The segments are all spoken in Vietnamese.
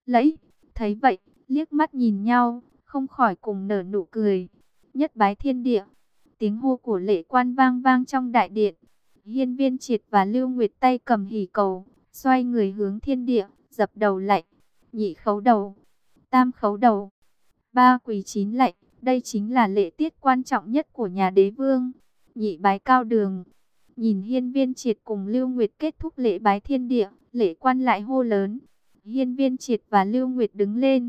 lẫy. Thấy vậy, liếc mắt nhìn nhau, không khỏi cùng nở nụ cười. Nhất bái thiên địa. Tiếng hô của Lệ Quan vang vang trong đại điện. Hiên Viên Triệt và Lưu Nguyệt tay cầm hỷ cầu, xoay người hướng thiên địa, dập đầu lạy. Nhị khấu đầu, tam khấu đầu, ba quỳ chín lạy. Đây chính là lễ tiết quan trọng nhất của nhà đế vương. Nhị bái cao đường. Nhìn Hiên Viên Triệt cùng Lưu Nguyệt kết thúc lễ bái thiên địa, Lệ Quan lại hô lớn. Hiên Viên Triệt và Lưu Nguyệt đứng lên,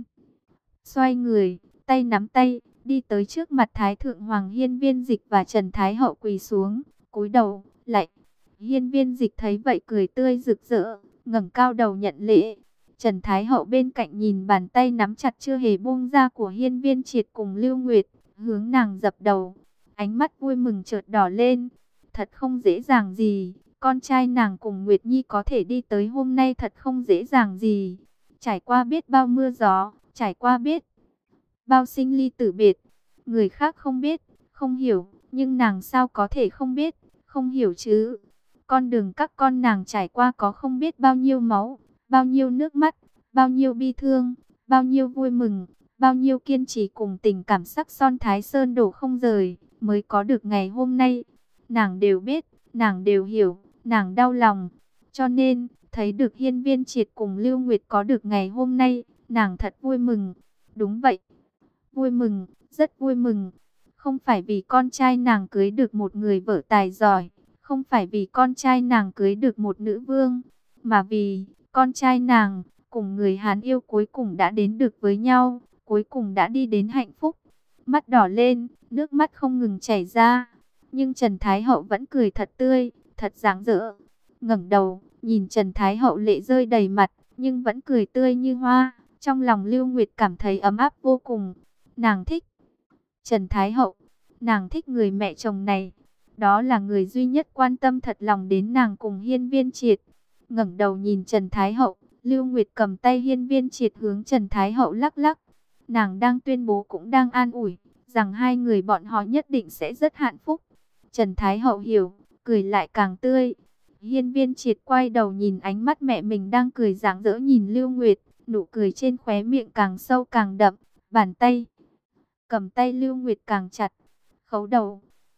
xoay người, tay nắm tay, đi tới trước mặt Thái Thượng Hoàng Hiên Viên Dịch và Trần Thái Hậu quỳ xuống, cúi đầu, lạy. Hiên Viên Dịch thấy vậy cười tươi rực rỡ, ngẩng cao đầu nhận lễ. Trần Thái Hậu bên cạnh nhìn bàn tay nắm chặt chưa hề buông ra của Hiên Viên Triệt cùng Lưu Nguyệt, hướng nàng dập đầu. Ánh mắt vui mừng chợt đỏ lên. Thật không dễ dàng gì, con trai nàng cùng Nguyệt Nhi có thể đi tới hôm nay thật không dễ dàng gì. Trải qua biết bao mưa gió, trải qua biết bao sinh ly tử biệt. Người khác không biết, không hiểu, nhưng nàng sao có thể không biết, không hiểu chứ. Con đường các con nàng trải qua có không biết bao nhiêu máu, bao nhiêu nước mắt, bao nhiêu bi thương, bao nhiêu vui mừng, bao nhiêu kiên trì cùng tình cảm sắc son Thái Sơn đổ không rời, mới có được ngày hôm nay. Nàng đều biết, nàng đều hiểu, nàng đau lòng. Cho nên, thấy được Hiên Viên Triệt cùng Lưu Nguyệt có được ngày hôm nay, nàng thật vui mừng. Đúng vậy, vui mừng, rất vui mừng. Không phải vì con trai nàng cưới được một người vợ tài giỏi, không phải vì con trai nàng cưới được một nữ vương, mà vì con trai nàng cùng người Hán yêu cuối cùng đã đến được với nhau, cuối cùng đã đi đến hạnh phúc. Mắt đỏ lên, nước mắt không ngừng chảy ra, nhưng Trần Thái Hậu vẫn cười thật tươi, thật rạng rỡ. Ngẩng đầu, nhìn Trần Thái Hậu lệ rơi đầy mặt, nhưng vẫn cười tươi như hoa. Trong lòng Lưu Nguyệt cảm thấy ấm áp vô cùng. Nàng thích Trần Thái Hậu, nàng thích người mẹ chồng này. Đó là người duy nhất quan tâm thật lòng đến nàng cùng Hiên Viên Triệt. Ngẩng đầu nhìn Trần Thái Hậu, Lưu Nguyệt cầm tay Hiên Viên Triệt hướng Trần Thái Hậu lắc lắc. Nàng đang tuyên bố cũng đang an ủi, rằng hai người bọn họ nhất định sẽ rất hạnh phúc. Trần Thái Hậu hiểu, cười lại càng tươi. Hiên Viên Triệt quay đầu nhìn ánh mắt mẹ mình đang cười rạng rỡ nhìn Lưu Nguyệt, nụ cười trên khóe miệng càng sâu càng đậm, bàn tay cầm tay Lưu Nguyệt càng chặt. Khấu đầu.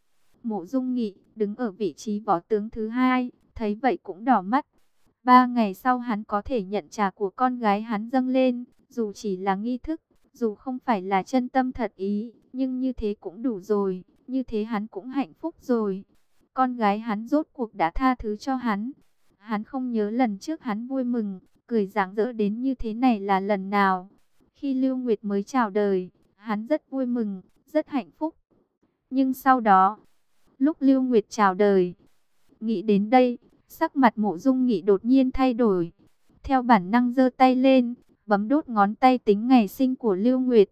Mộ Dung Nghị đứng ở vị trí võ tướng thứ hai, thấy vậy cũng đỏ mắt. 3 ngày sau hắn có thể nhận trà của con gái hắn dâng lên, dù chỉ là nghi thức, dù không phải là chân tâm thật ý, nhưng như thế cũng đủ rồi, như thế hắn cũng hạnh phúc rồi. Con gái hắn rốt cuộc đã tha thứ cho hắn. Hắn không nhớ lần trước hắn vui mừng, cười rạng rỡ đến như thế này là lần nào. Khi Lưu Nguyệt mới chào đời, hắn rất vui mừng, rất hạnh phúc. Nhưng sau đó, lúc Lưu Nguyệt chào đời, nghĩ đến đây, sắc mặt Mộ Dung Nghị đột nhiên thay đổi. Theo bản năng giơ tay lên, bấm đốt ngón tay tính ngày sinh của Lưu Nguyệt.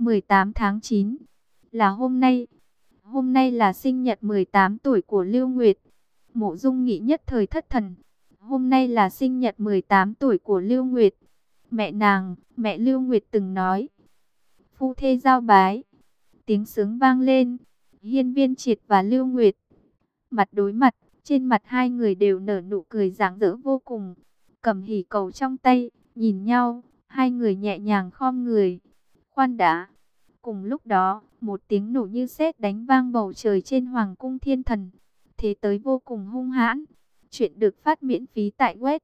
18 tháng 9 là hôm nay. Hôm nay là sinh nhật 18 tuổi của Lưu Nguyệt. Mộ Dung Nghị nhất thời thất thần. Hôm nay là sinh nhật 18 tuổi của Lưu Nguyệt. Mẹ nàng, mẹ Lưu Nguyệt từng nói, phu thê giao bái. Tiếng sướng vang lên. Hiên Viên Triệt và Lưu Nguyệt mặt đối mặt, trên mặt hai người đều nở nụ cười rạng rỡ vô cùng. Cầm hỷ cầu trong tay, nhìn nhau, hai người nhẹ nhàng khom người. Khoan đã. Cùng lúc đó, một tiếng nổ như sét đánh vang bầu trời trên Hoàng cung Thiên Thần. Thế tới vô cùng hung hãn. Chuyện được phát miễn phí tại web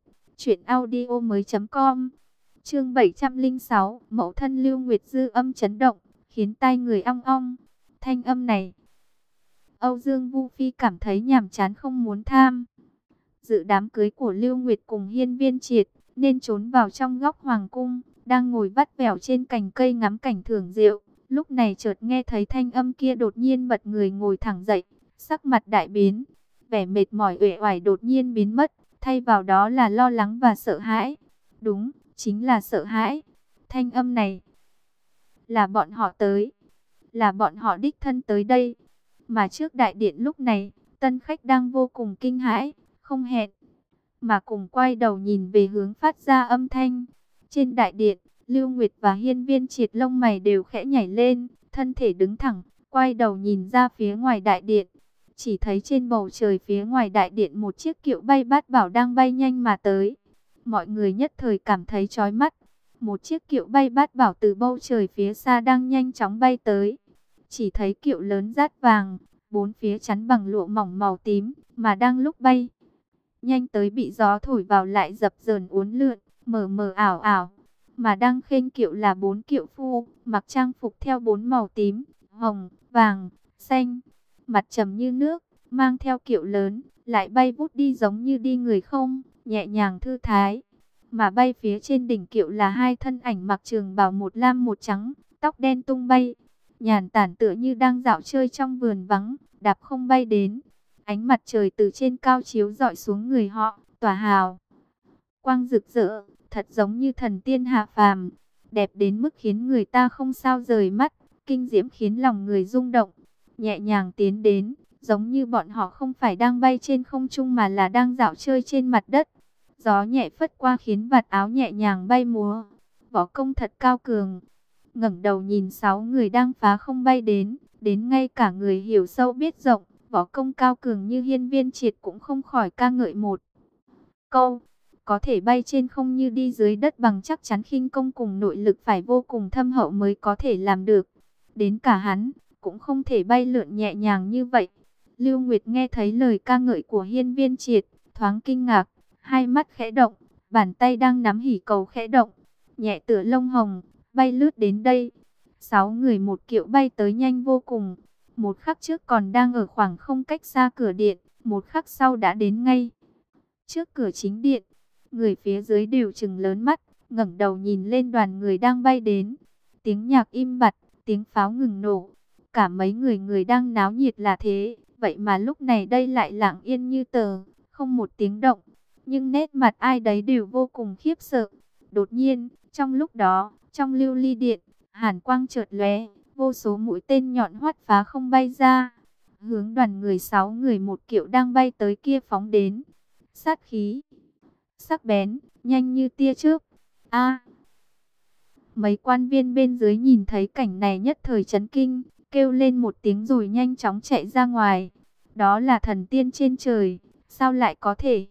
truyệnaudiomoi.com. Chương 706, mẫu thân Lưu Nguyệt dư âm chấn động, khiến tai người ong ong. Thanh âm này, Âu Dương Vu Phi cảm thấy nhàm chán không muốn tham dự đám cưới của Lưu Nguyệt cùng Hiên Viên Triệt, nên trốn vào trong góc hoàng cung, đang ngồi vắt vẻo trên cành cây ngắm cảnh thưởng rượu. Lúc này chợt nghe thấy thanh âm kia, đột nhiên bật người ngồi thẳng dậy, sắc mặt đại biến, vẻ mệt mỏi uể oải đột nhiên biến mất, thay vào đó là lo lắng và sợ hãi. Đúng, chính là sợ hãi. Thanh âm này là bọn họ tới, là bọn họ đích thân tới đây. Mà trước đại điện lúc này, tân khách đang vô cùng kinh hãi, không hẹn mà cùng quay đầu nhìn về hướng phát ra âm thanh. Trên đại điện, Lưu Nguyệt và Hiên Viên Triệt lông mày đều khẽ nhảy lên, thân thể đứng thẳng, quay đầu nhìn ra phía ngoài đại điện. Chỉ thấy trên bầu trời phía ngoài đại điện một chiếc kiệu bay bát bảo đang bay nhanh mà tới. Mọi người nhất thời cảm thấy chói mắt. một chiếc kiệu bay bát bảo từ bầu trời phía xa đang nhanh chóng bay tới. Chỉ thấy kiệu lớn dát vàng, bốn phía chắn bằng lụa mỏng màu tím, mà đang lúc bay nhanh tới bị gió thổi vào lại dập dờn uốn lượn, mờ mờ ảo ảo. Mà đang khênh kiệu là bốn kiệu phu, mặc trang phục theo bốn màu tím, hồng, vàng, xanh, mặt trầm như nước, mang theo kiệu lớn, lại bay vút đi giống như đi người không, nhẹ nhàng thư thái. Mà bay phía trên đỉnh kiệu là hai thân ảnh mặc trường bào một lam một trắng, tóc đen tung bay, nhàn tản tựa như đang dạo chơi trong vườn vắng, đạp không bay đến. Ánh mặt trời từ trên cao chiếu rọi xuống người họ, tỏa hào quang rực rỡ, thật giống như thần tiên hạ phàm, đẹp đến mức khiến người ta không sao rời mắt, kinh diễm khiến lòng người rung động. Nhẹ nhàng tiến đến, giống như bọn họ không phải đang bay trên không trung mà là đang dạo chơi trên mặt đất. Gió nhẹ phất qua khiến vạt áo nhẹ nhàng bay múa. Võ công thật cao cường. Ngẩng đầu nhìn 6 người đang phá không bay đến ngay cả người hiểu sâu biết rộng, võ công cao cường như Hiên Viên Triệt cũng không khỏi ca ngợi một câu. Có thể bay trên không như đi dưới đất bằng, chắc chắn khinh công cùng nội lực phải vô cùng thâm hậu mới có thể làm được. Đến cả hắn cũng không thể bay lượn nhẹ nhàng như vậy. Lưu Nguyệt nghe thấy lời ca ngợi của Hiên Viên Triệt, thoáng kinh ngạc, hai mắt khẽ động, bàn tay đang nắm hỷ cầu khẽ động, nhẹ tựa lông hồng, bay lướt đến đây. 6 người một kiệu bay tới nhanh vô cùng. Một khắc trước còn đang ở khoảng không cách xa cửa điện, một khắc sau đã đến ngay trước cửa chính điện. Người phía dưới đều trừng lớn mắt, ngẩng đầu nhìn lên đoàn người đang bay đến. Tiếng nhạc im bặt, tiếng pháo ngừng nổ. Cả mấy người đang náo nhiệt là thế, vậy mà lúc này đây lại lặng yên như tờ, không một tiếng động. Nhưng nét mặt ai đấy đều vô cùng khiếp sợ. Đột nhiên, trong lúc đó, trong lưu ly điện, hàn quang chợt lóe, vô số mũi tên nhọn hoắt phá không bay ra, hướng đoàn người 6 người một kiệu đang bay tới kia phóng đến. Sát khí sắc bén, nhanh như tia chớp. A! Mấy quan viên bên dưới nhìn thấy cảnh này nhất thời chấn kinh, kêu lên một tiếng rồi nhanh chóng chạy ra ngoài. Đó là thần tiên trên trời, sao lại có thể?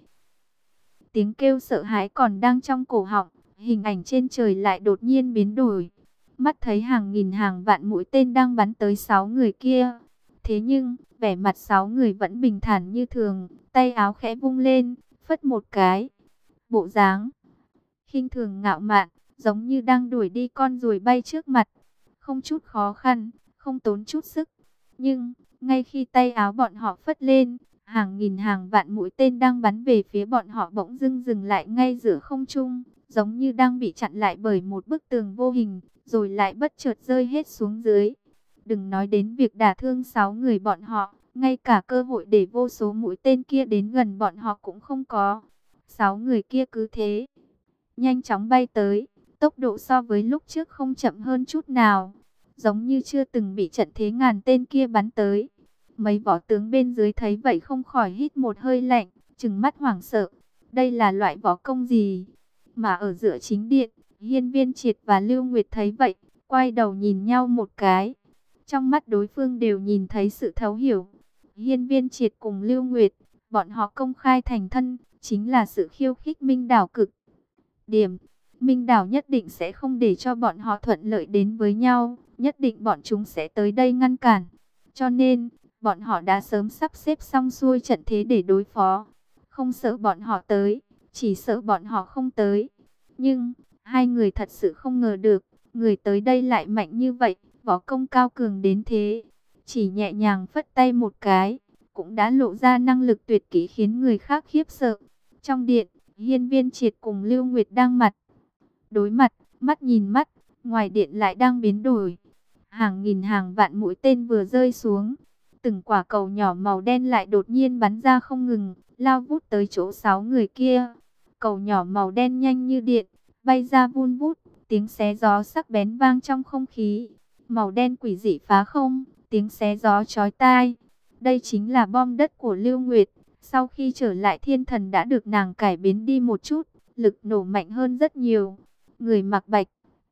Tiếng kêu sợ hãi còn đang trong cổ họng, hình ảnh trên trời lại đột nhiên biến đổi. Mắt thấy hàng nghìn hàng vạn mũi tên đang bắn tới 6 người kia. Thế nhưng, vẻ mặt 6 người vẫn bình thản như thường, tay áo khẽ vung lên, phất một cái. Bộ dáng khinh thường ngạo mạn, giống như đang đuổi đi con ruồi bay trước mặt. Không chút khó khăn, không tốn chút sức. Nhưng, ngay khi tay áo bọn họ phất lên, hàng nghìn hàng vạn mũi tên đang bắn về phía bọn họ bỗng dưng dừng lại ngay giữa không trung, giống như đang bị chặn lại bởi một bức tường vô hình, rồi lại bất chợt rơi hết xuống dưới. Đừng nói đến việc đả thương 6 người bọn họ, ngay cả cơ hội để vô số mũi tên kia đến gần bọn họ cũng không có. 6 người kia cứ thế nhanh chóng bay tới, tốc độ so với lúc trước không chậm hơn chút nào, giống như chưa từng bị trận thế ngàn tên kia bắn tới. Mấy võ tướng bên dưới thấy vậy không khỏi hít một hơi lạnh, trừng mắt hoảng sợ. Đây là loại võ công gì? Mà ở giữa chính điện, Hiên Viên Triệt và Lưu Nguyệt thấy vậy, quay đầu nhìn nhau một cái. Trong mắt đối phương đều nhìn thấy sự thấu hiểu. Hiên Viên Triệt cùng Lưu Nguyệt, bọn họ công khai thành thân, chính là sự khiêu khích Minh Đảo cực điểm. Minh Đảo nhất định sẽ không để cho bọn họ thuận lợi đến với nhau, nhất định bọn chúng sẽ tới đây ngăn cản. Cho nên, bọn họ đã sớm sắp xếp xong xuôi trận thế để đối phó. Không sợ bọn họ tới, chỉ sợ bọn họ không tới. Nhưng, hai người thật sự không ngờ được, người tới đây lại mạnh như vậy, võ công cao cường đến thế. Chỉ nhẹ nhàng phất tay một cái, cũng đã lộ ra năng lực tuyệt kỹ khiến người khác khiếp sợ. Trong điện, Hiên Viên Triệt cùng Lưu Nguyệt đang mặt đối mặt, mắt nhìn mắt, ngoài điện lại đang biến đổi. Hàng nghìn hàng vạn mũi tên vừa rơi xuống, từng quả cầu nhỏ màu đen lại đột nhiên bắn ra không ngừng, lao vút tới chỗ 6 người kia. Cầu nhỏ màu đen nhanh như điện, bay ra vun vút, tiếng xé gió sắc bén vang trong không khí. Màu đen quỷ dị phá không, tiếng xé gió chói tai. Đây chính là bom đất của Lưu Nguyệt. Sau khi trở lại thiên thần đã được nàng cải biến đi một chút, lực nổ mạnh hơn rất nhiều. Người mặc bạch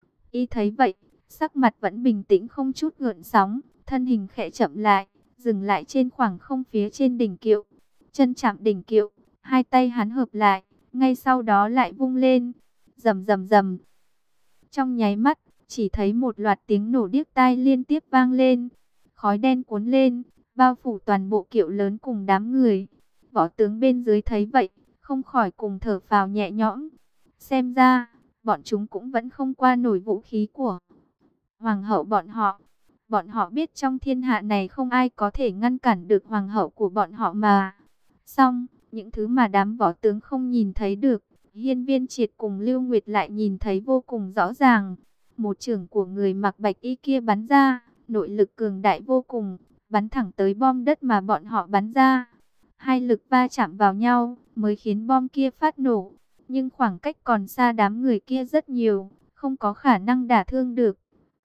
y thấy vậy, sắc mặt vẫn bình tĩnh không chút gợn sóng, thân hình khẽ chậm lại, dừng lại trên khoảng không phía trên đỉnh kiệu. Chân chạm đỉnh kiệu, hai tay hắn hợp lại, ngay sau đó lại vung lên. Rầm rầm rầm. Trong nháy mắt, chỉ thấy một loạt tiếng nổ điếc tai liên tiếp vang lên. Khói đen cuốn lên, bao phủ toàn bộ kiệu lớn cùng đám người. Võ tướng bên dưới thấy vậy, không khỏi cùng thở phào nhẹ nhõm. Xem ra, bọn chúng cũng vẫn không qua nổi vũ khí của hoàng hậu bọn họ. Bọn họ biết trong thiên hạ này không ai có thể ngăn cản được hoàng hậu của bọn họ mà. Xong, những thứ mà đám võ tướng không nhìn thấy được, Hiên Viên Triệt cùng Lưu Nguyệt lại nhìn thấy vô cùng rõ ràng. Một chưởng của người mặc bạch y kia bắn ra, nội lực cường đại vô cùng, bắn thẳng tới bom đất mà bọn họ bắn ra. Hai lực va chạm vào nhau, mới khiến bom kia phát nổ. Nhưng khoảng cách còn xa đám người kia rất nhiều, không có khả năng đả thương được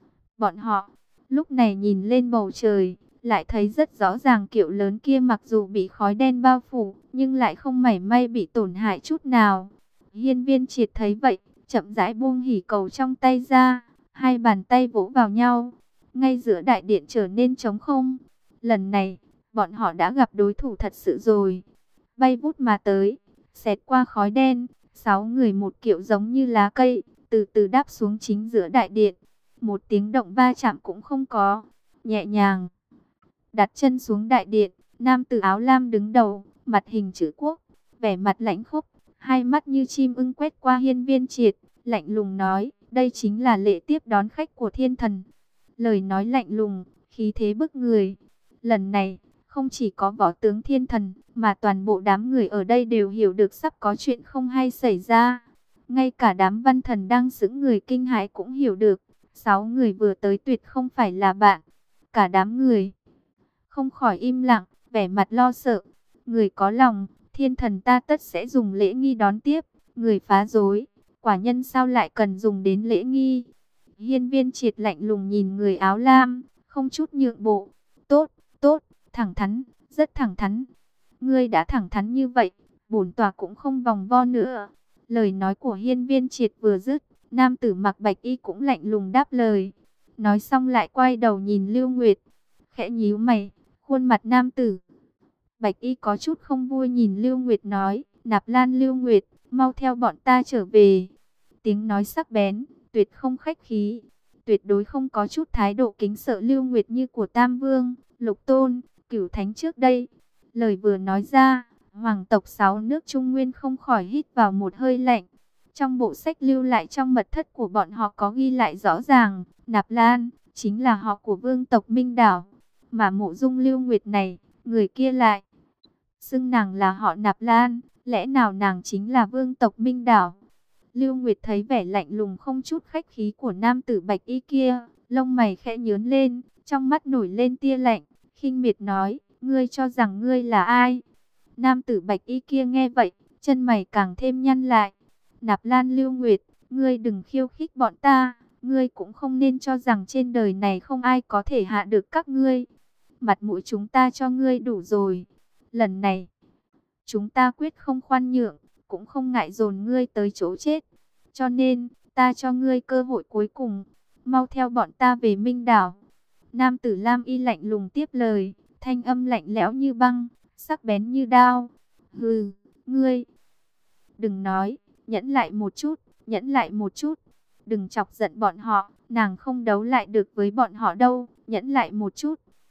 bọn họ. Lúc này nhìn lên bầu trời, lại thấy rất rõ ràng kiệu lớn kia mặc dù bị khói đen bao phủ, nhưng lại không mảy may bị tổn hại chút nào. Hiên Viên Triệt thấy vậy, chậm rãi buông hỉ cầu trong tay ra, hai bàn tay vỗ vào nhau, ngay giữa đại điện trở nên trống không. Lần này, bọn họ đã gặp đối thủ thật sự rồi. Bay vút mà tới, xẹt qua khói đen, 6 người một kiệu giống như lá cây, từ từ đáp xuống chính giữa đại điện. Một tiếng động va chạm cũng không có, nhẹ nhàng đặt chân xuống đại điện. Nam tử áo lam đứng đầu, mặt hình chữ quốc, vẻ mặt lãnh khốc, hai mắt như chim ưng quét qua Hiên Viên Triệt, lạnh lùng nói, đây chính là lễ tiếp đón khách của thiên thần. Lời nói lạnh lùng, khí thế bức người. Lần này, không chỉ có võ tướng thiên thần, mà toàn bộ đám người ở đây đều hiểu được sắp có chuyện không hay xảy ra. Ngay cả đám văn thần đang sững người kinh hãi cũng hiểu được, 6 người vừa tới tuyệt không phải là bạn. Cả đám người không khỏi im lặng, vẻ mặt lo sợ. Người có lòng, thiên thần ta tất sẽ dùng lễ nghi đón tiếp. Người phá rối, quả nhân sao lại cần dùng đến lễ nghi. Hiên Viên Triệt lạnh lùng nhìn người áo lam, không chút nhượng bộ. Tốt, tốt, thẳng thắn, rất thẳng thắn. Ngươi đã thẳng thắn như vậy, bổn tòa cũng không vòng vo nữa. Lời nói của Hiên Viên Triệt vừa dứt, nam tử mặc bạch y cũng lạnh lùng đáp lời. Nói xong lại quay đầu nhìn Lưu Nguyệt, khẽ nhíu mày, khuôn mặt nam tử bạch y có chút không vui nhìn Lưu Nguyệt nói, Nạp Lan Lưu Nguyệt, mau theo bọn ta trở về. Tiếng nói sắc bén, tuyệt không khách khí, tuyệt đối không có chút thái độ kính sợ Lưu Nguyệt như của Tam Vương, Lục Tôn, Cửu Thánh trước đây. Lời vừa nói ra, hoàng tộc 6 nước Trung Nguyên không khỏi hít vào một hơi lạnh. Trong bộ sách lưu lại trong mật thất của bọn họ có ghi lại rõ ràng, Nạp Lan chính là họ của vương tộc Minh Đảo. Mà mộ dung Lưu Nguyệt này, người kia lại xưng nàng là họ Nạp Lan, lẽ nào nàng chính là vương tộc Minh Đảo? Lưu Nguyệt thấy vẻ lạnh lùng không chút khách khí của nam tử bạch y kia, lông mày khẽ nhướng lên, trong mắt nổi lên tia lạnh, khinh miệt nói, ngươi cho rằng ngươi là ai? Nam tử bạch y kia nghe vậy, chân mày càng thêm nhăn lại. Nạp Lan Lưu Nguyệt, ngươi đừng khiêu khích bọn ta, ngươi cũng không nên cho rằng trên đời này không ai có thể hạ được các ngươi. Mặt mũi chúng ta cho ngươi đủ rồi. Lần này, chúng ta quyết không khoan nhượng, cũng không ngại dồn ngươi tới chỗ chết. Cho nên, ta cho ngươi cơ hội cuối cùng, mau theo bọn ta về Minh Đảo. Nam tử lam y lạnh lùng tiếp lời, thanh âm lạnh lẽo như băng, sắc bén như đao. Hừ, ngươi, đừng nói, nhẫn lại một chút, nhẫn lại một chút. Đừng chọc giận bọn họ, nàng không đấu lại được với bọn họ đâu, nhẫn lại một chút.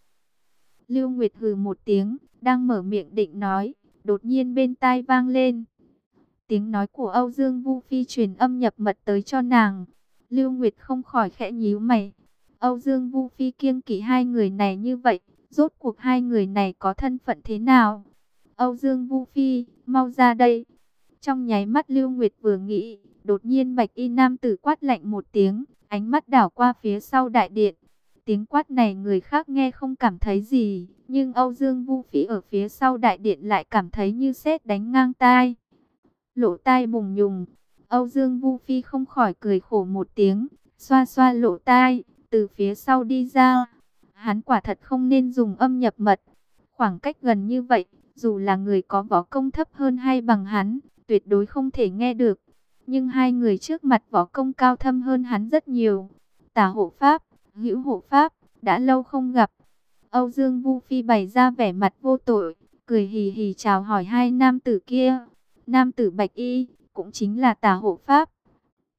Lưu Nguyệt hừ một tiếng, đang mở miệng định nói, đột nhiên bên tai vang lên tiếng nói của Âu Dương Vu Phi truyền âm nhập mật tới cho nàng. Lưu Nguyệt không khỏi khẽ nhíu mày. Âu Dương Vu Phi kiêng kỵ hai người này như vậy, rốt cuộc hai người này có thân phận thế nào? Âu Dương Vu Phi, mau ra đây. Trong nháy mắt Lưu Nguyệt vừa nghĩ, đột nhiên bạch y nam tử quát lạnh một tiếng, ánh mắt đảo qua phía sau đại điện. Tiếng quát này người khác nghe không cảm thấy gì, nhưng Âu Dương Vu Phi ở phía sau đại điện lại cảm thấy như sét đánh ngang tai. Lỗ tai bùng nhùng, Âu Dương Vu Phi không khỏi cười khổ một tiếng, xoa xoa lỗ tai, từ phía sau đi ra. Hắn quả thật không nên dùng âm nhập mật. Khoảng cách gần như vậy, dù là người có võ công thấp hơn hay bằng hắn, tuyệt đối không thể nghe được. Nhưng hai người trước mặt võ công cao thâm hơn hắn rất nhiều. Tả hộ pháp, hữu hộ pháp, đã lâu không gặp. Âu Dương Vu Phi bày ra vẻ mặt vô tội, cười hì hì chào hỏi hai nam tử kia. Nam tử bạch y, cũng chính là Tả hộ pháp.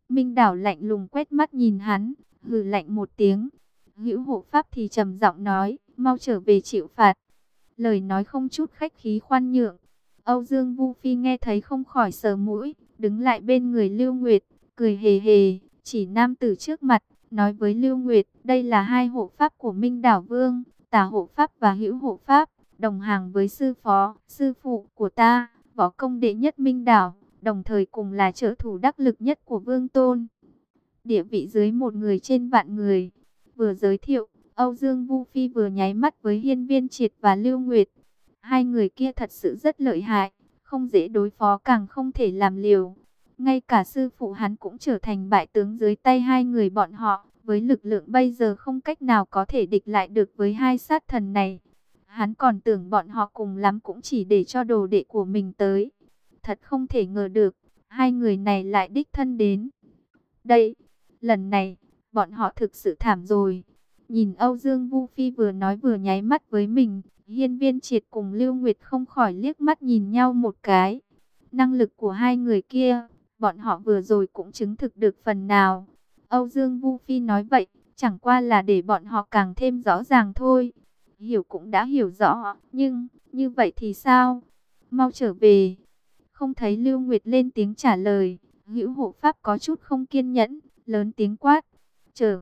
Minh Đảo lạnh lùng quét mắt nhìn hắn, hừ lạnh một tiếng. Hữu hộ pháp thì trầm giọng nói, mau trở về chịu phạt. Lời nói không chút khách khí khoan nhượng. Âu Dương Vu Phi nghe thấy không khỏi sờ mũi, đứng lại bên người Lưu Nguyệt, cười hề hề, chỉ nam tử trước mặt, nói với Lưu Nguyệt, đây là hai hộ pháp của Minh Đảo Vương, Tả hộ pháp và Hữu hộ pháp, đồng hàng với sư phó, sư phụ của ta, võ công đệ nhất Minh Đảo, đồng thời cùng là trợ thủ đắc lực nhất của Vương Tôn. Địa vị dưới một người trên vạn người. Vừa giới thiệu, Âu Dương Vu Phi vừa nháy mắt với Hiên Viên Triệt và Lưu Nguyệt. Hai người kia thật sự rất lợi hại, không dễ đối phó càng không thể làm liều. Ngay cả sư phụ hắn cũng trở thành bại tướng dưới tay hai người bọn họ. Với lực lượng bây giờ không cách nào có thể địch lại được với hai sát thần này. Hắn còn tưởng bọn họ cùng lắm cũng chỉ để cho đồ đệ của mình tới. Thật không thể ngờ được, hai người này lại đích thân đến. Đây, lần này, bọn họ thực sự thảm rồi. Nhìn Âu Dương Vu Phi vừa nói vừa nháy mắt với mình, Hiên Viên Triệt cùng Lưu Nguyệt không khỏi liếc mắt nhìn nhau một cái. Năng lực của hai người kia, bọn họ vừa rồi cũng chứng thực được phần nào. Âu Dương Vu Phi nói vậy, chẳng qua là để bọn họ càng thêm rõ ràng thôi. Hiểu cũng đã hiểu rõ, nhưng, như vậy thì sao? Mau trở về. Không thấy Lưu Nguyệt lên tiếng trả lời, Hữu hộ pháp có chút không kiên nhẫn, lớn tiếng quát. Trở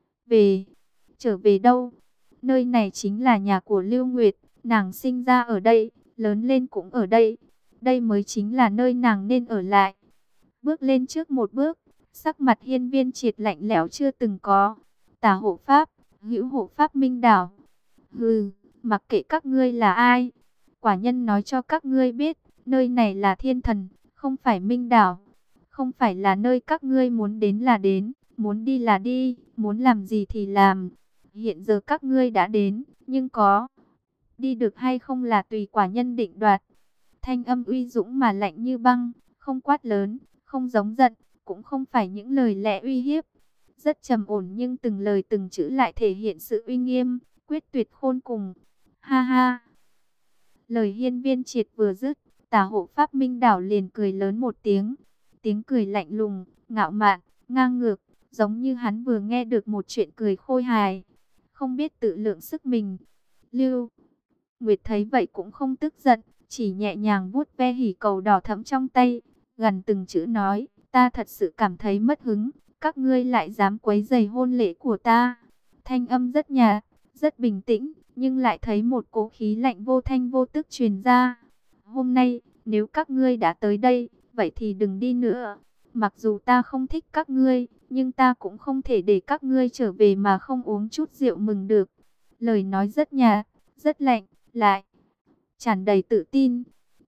về, trở về đâu? Nơi này chính là nhà của Lưu Nguyệt, nàng sinh ra ở đây, lớn lên cũng ở đây. Đây mới chính là nơi nàng nên ở lại. Bước lên trước một bước, sắc mặt Hiên Viên Triệt lạnh lẽo chưa từng có. Tả hộ pháp, Hữu hộ pháp Minh Đảo. Hừ, mặc kệ các ngươi là ai, quả nhân nói cho các ngươi biết, nơi này là thiên thần, không phải Minh Đảo. Không phải là nơi các ngươi muốn đến là đến, muốn đi là đi, muốn làm gì thì làm. Hiện giờ các ngươi đã đến, nhưng có đi được hay không là tùy quả nhân định đoạt. Thanh âm uy dũng mà lạnh như băng, không quát lớn, không giống giận, cũng không phải những lời lẽ uy hiếp. Rất trầm ổn nhưng từng lời từng chữ lại thể hiện sự uy nghiêm, quyết tuyệt khôn cùng. Ha ha! Lời Hiên Viên Triệt vừa dứt, Tả hộ pháp Minh Đảo liền cười lớn một tiếng. Tiếng cười lạnh lùng, ngạo mạn, ngang ngược, giống như hắn vừa nghe được một chuyện cười khôi hài. Không biết tự lượng sức mình. Lưu Nguyệt thấy vậy cũng không tức giận, chỉ nhẹ nhàng vuốt ve hỉ cầu đỏ thẫm trong tay, gần từng chữ nói, ta thật sự cảm thấy mất hứng, các ngươi lại dám quấy rầy hôn lễ của ta. Thanh âm rất nhạt, rất bình tĩnh, nhưng lại thấy một cỗ khí lạnh vô thanh vô tức truyền ra. Hôm nay, nếu các ngươi đã tới đây, vậy thì đừng đi nữa. Mặc dù ta không thích các ngươi, nhưng ta cũng không thể để các ngươi trở về mà không uống chút rượu mừng được. Lời nói rất nhạt, rất lạnh, lại tràn đầy tự tin.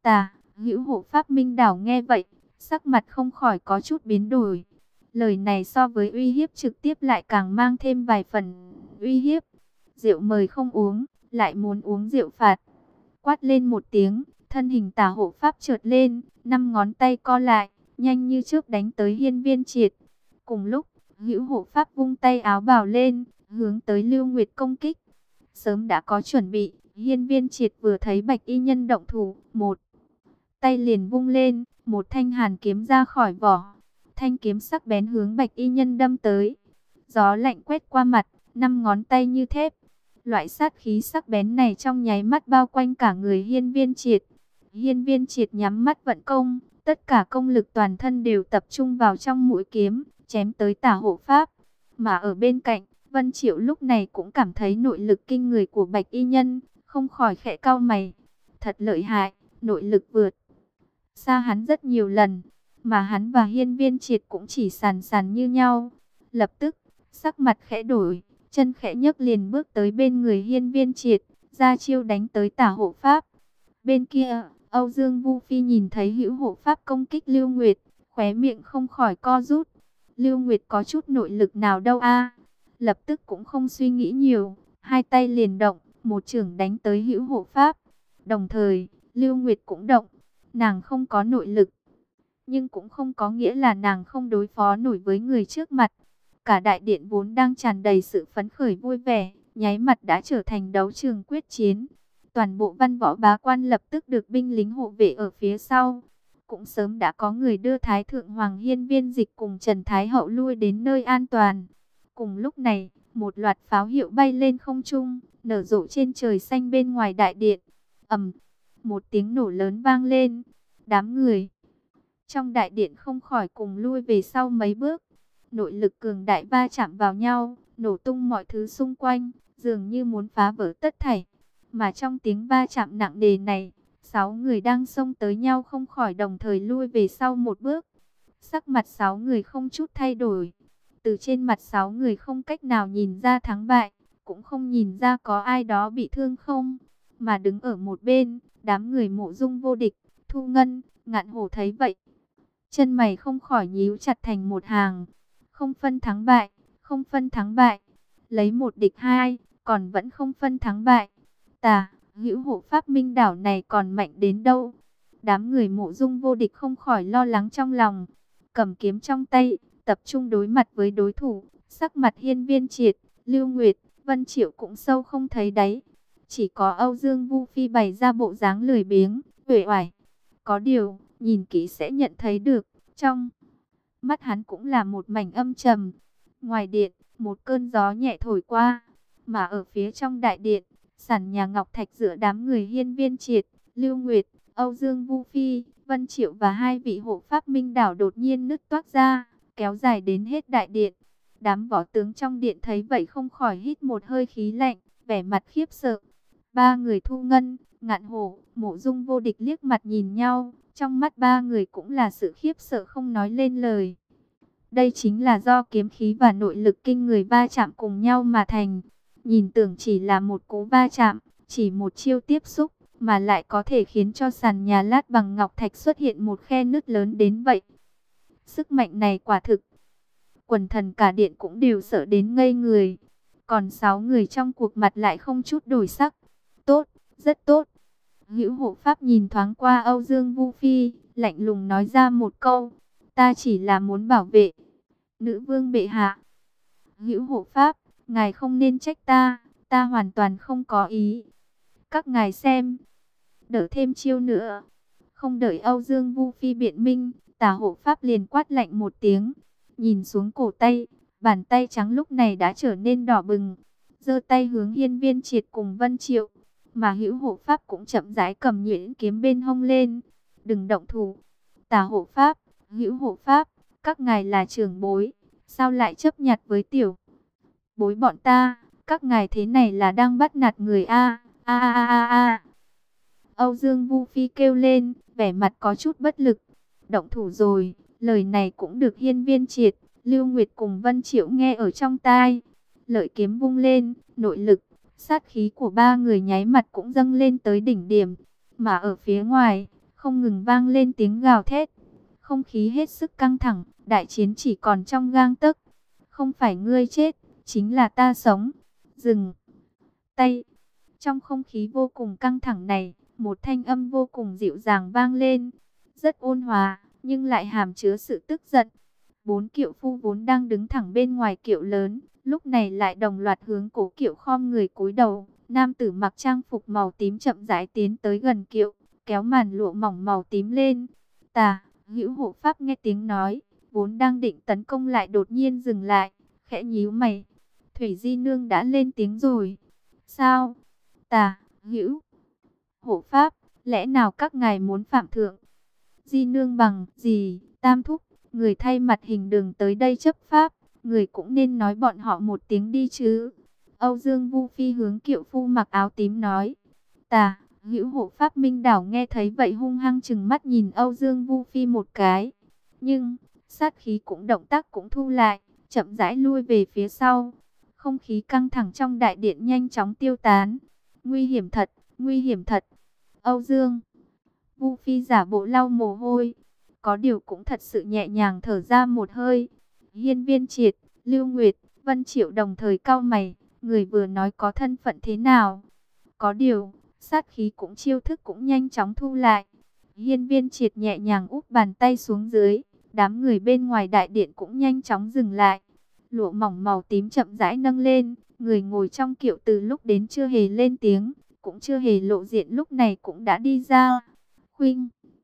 Hữu hộ pháp Minh Đảo nghe vậy, sắc mặt không khỏi có chút biến đổi. Lời này so với uy hiếp trực tiếp lại càng mang thêm vài phần uy hiếp. Rượu mời không uống, lại muốn uống rượu phạt. Quát lên một tiếng, thân hình Tả hộ pháp chợt lên, 5 ngón tay co lại, nhanh như chớp đánh tới Hiên Viên Triệt. Cùng lúc, Hữu hộ pháp vung tay áo bào lên, hướng tới Lưu Nguyệt công kích. Sớm đã có chuẩn bị, Hiên Viên Triệt vừa thấy Bạch Y Nhân động thủ, một tay liền vung lên, một thanh hàn kiếm ra khỏi vỏ. Thanh kiếm sắc bén hướng Bạch Y Nhân đâm tới. Gió lạnh quét qua mặt, 5 ngón tay như thép. Loại sát khí sắc bén này trong nháy mắt bao quanh cả người Hiên Viên Triệt. Hiên Viên Triệt nhắm mắt vận công, tất cả công lực toàn thân đều tập trung vào trong mũi kiếm, chém tới Tả hộ pháp. Mà ở bên cạnh, Vân Triệu lúc này cũng cảm thấy nội lực kinh người của Bạch Y Nhân, không khỏi khẽ cau mày. Thật lợi hại, nội lực vượt xa hắn rất nhiều lần, mà hắn và Hiên Viên Triệt cũng chỉ sàn sàn như nhau. Lập tức, sắc mặt khẽ đổi, chân khẽ nhấc liền bước tới bên người Hiên Viên Triệt, ra chiêu đánh tới Tả hộ pháp. Bên kia, Âu Dương Vu Phi nhìn thấy Hữu hộ pháp công kích Lưu Nguyệt, khóe miệng không khỏi co rút. Lưu Nguyệt có chút nội lực nào đâu a? Lập tức cũng không suy nghĩ nhiều, hai tay liền động, một chưởng đánh tới Hữu hộ pháp. Đồng thời, Lưu Nguyệt cũng động, nàng không có nội lực, nhưng cũng không có nghĩa là nàng không đối phó nổi với người trước mặt. Cả đại điện vốn đang tràn đầy sự phấn khởi vui vẻ, nháy mắt đã trở thành đấu trường quyết chiến. Toàn bộ văn võ bá quan lập tức được binh lính hộ vệ ở phía sau cũng sớm đã có người đưa Thái Thượng Hoàng Hiên Viên Dịch cùng Trần Thái Hậu lui đến nơi an toàn. Cùng lúc này, một loạt pháo hiệu bay lên không trung, nở rộ trên trời xanh bên ngoài đại điện. Ầm, một tiếng nổ lớn vang lên, đám người trong đại điện không khỏi cùng lui về sau mấy bước. Nội lực cường đại va chạm vào nhau, nổ tung mọi thứ xung quanh, dường như muốn phá vỡ tất thảy. Mà trong tiếng va chạm nặng nề này, 6 người đang xông tới nhau không khỏi đồng thời lui về sau một bước. Sắc mặt 6 người không chút thay đổi. Từ trên mặt 6 người không cách nào nhìn ra thắng bại, cũng không nhìn ra có ai đó bị thương không. Mà đứng ở một bên, đám người Mộ Dung Vô Địch, Thu Ngân, Ngạn Hổ thấy vậy, chân mày không khỏi nhíu chặt thành một hàng. Không phân thắng bại, không phân thắng bại. Lấy một địch hai, còn vẫn không phân thắng bại. Hữu Hộ Pháp Minh Đảo này còn mạnh đến đâu? Đám người Mộ Dung Vô Địch không khỏi lo lắng trong lòng. Cầm kiếm trong tay, tập trung đối mặt với đối thủ. Sắc mặt Hiên Viên Triệt, Lưu Nguyệt, Vân Triệu cũng sâu không thấy đáy. Chỉ có Âu Dương Vu Phi bày ra bộ dáng lười biếng, uể oải. Có điều, nhìn kỹ sẽ nhận thấy được, trong mắt hắn cũng là một mảnh âm trầm. Ngoài điện, một cơn gió nhẹ thổi qua, mà ở phía trong đại điện, sàn nhà ngọc thạch giữa đám người Hiên Viên Triệt, Lưu Nguyệt, Âu Dương Vu Phi, Vân Triệu và hai vị hộ pháp Minh Đảo đột nhiên nứt toác ra, kéo dài đến hết đại điện. Đám võ tướng trong điện thấy vậy không khỏi hít một hơi khí lạnh, vẻ mặt khiếp sợ. Ba người Thu Ngân, Ngạn Hổ, Mộ Dung Vô Địch liếc mặt nhìn nhau, trong mắt ba người cũng là sự khiếp sợ không nói lên lời. Đây chính là do kiếm khí và nội lực kinh người va chạm cùng nhau mà thành. Nhìn tưởng chỉ là một cú va chạm, chỉ một chiêu tiếp xúc, mà lại có thể khiến cho sàn nhà lát bằng ngọc thạch xuất hiện một khe nứt lớn đến vậy. Sức mạnh này quả thực, quần thần cả điện cũng đều sợ đến ngây người. Còn 6 người trong cuộc mặt lại không chút đổi sắc. Tốt, rất tốt. Hữu Hộ Pháp nhìn thoáng qua Âu Dương Vu Phi, lạnh lùng nói ra một câu. Ta chỉ là muốn bảo vệ nữ vương bệ hạ. Hữu Hộ Pháp, ngài không nên trách ta, ta hoàn toàn không có ý. Các ngài xem, đỡ thêm chiêu nữa. Không đợi Âu Dương Vu Phi biện minh, Tả Hộ Pháp liền quát lạnh một tiếng. Nhìn xuống cổ tay, bàn tay trắng lúc này đã trở nên đỏ bừng. Giơ tay hướng Hiên Viên Triệt cùng Vân Triệu. Mà Hữu Hộ Pháp cũng chậm rãi cầm nhuyễn kiếm bên hông lên. Đừng động thủ. Tả Hộ Pháp, Hữu Hộ Pháp, các ngài là trưởng bối, sao lại chấp nhặt với tiểu bối bọn ta? Các ngài thế này là đang bắt nạt người a a a a a. Âu Dương Vu Phi kêu lên, vẻ mặt có chút bất lực. Động thủ rồi, lời này cũng được Hiên Viên Triệt, Lưu Nguyệt cùng Vân Triệu nghe ở trong tai. Lợi kiếm vung lên, nội lực, sát khí của ba người nháy mặt cũng dâng lên tới đỉnh điểm. Mà ở phía ngoài, không ngừng vang lên tiếng gào thét. Không khí hết sức căng thẳng, đại chiến chỉ còn trong gang tấc. Không phải ngươi chết, chính là ta sống. Dừng tay. Trong không khí vô cùng căng thẳng này, một thanh âm vô cùng dịu dàng vang lên. Rất ôn hòa, nhưng lại hàm chứa sự tức giận. 4 kiệu phu vốn đang đứng thẳng bên ngoài kiệu lớn, lúc này lại đồng loạt hướng cố kiệu khom người cúi đầu. Nam tử mặc trang phục màu tím chậm rãi tiến tới gần kiệu, kéo màn lụa mỏng màu tím lên. Hữu Hộ Pháp nghe tiếng nói, vốn đang định tấn công lại đột nhiên dừng lại, khẽ nhíu mày. Thủy Di Nương đã lên tiếng rồi. Sao? Hữu Hộ Pháp, lẽ nào các ngài muốn phạm thượng? Di Nương bằng gì? Tam thúc, người thay mặt hình đường tới đây chấp pháp, người cũng nên nói bọn họ một tiếng đi chứ. Âu Dương Vu Phi hướng kiệu phu mặc áo tím nói. Hữu Hộ Pháp Minh Đảo nghe thấy vậy hung hăng trừng mắt nhìn Âu Dương Vu Phi một cái. Nhưng, sát khí cũng động tác cũng thu lại, chậm rãi lui về phía sau. Không khí căng thẳng trong đại điện nhanh chóng tiêu tán. Nguy hiểm thật, nguy hiểm thật. Âu Dương Vu Phi giả bộ lau mồ hôi. Có điều cũng thật sự nhẹ nhàng thở ra một hơi. Hiên Viên Triệt, Lưu Nguyệt, Vân Triệu đồng thời cau mày. Người vừa nói có thân phận thế nào? Có điều, sát khí cũng chiêu thức cũng nhanh chóng thu lại. Hiên Viên Triệt nhẹ nhàng úp bàn tay xuống dưới. Đám người bên ngoài đại điện cũng nhanh chóng dừng lại. Lụa mỏng màu tím chậm rãi nâng lên. Người ngồi trong kiệu từ lúc đến chưa hề lên tiếng, cũng chưa hề lộ diện lúc này cũng đã đi ra. Khuynh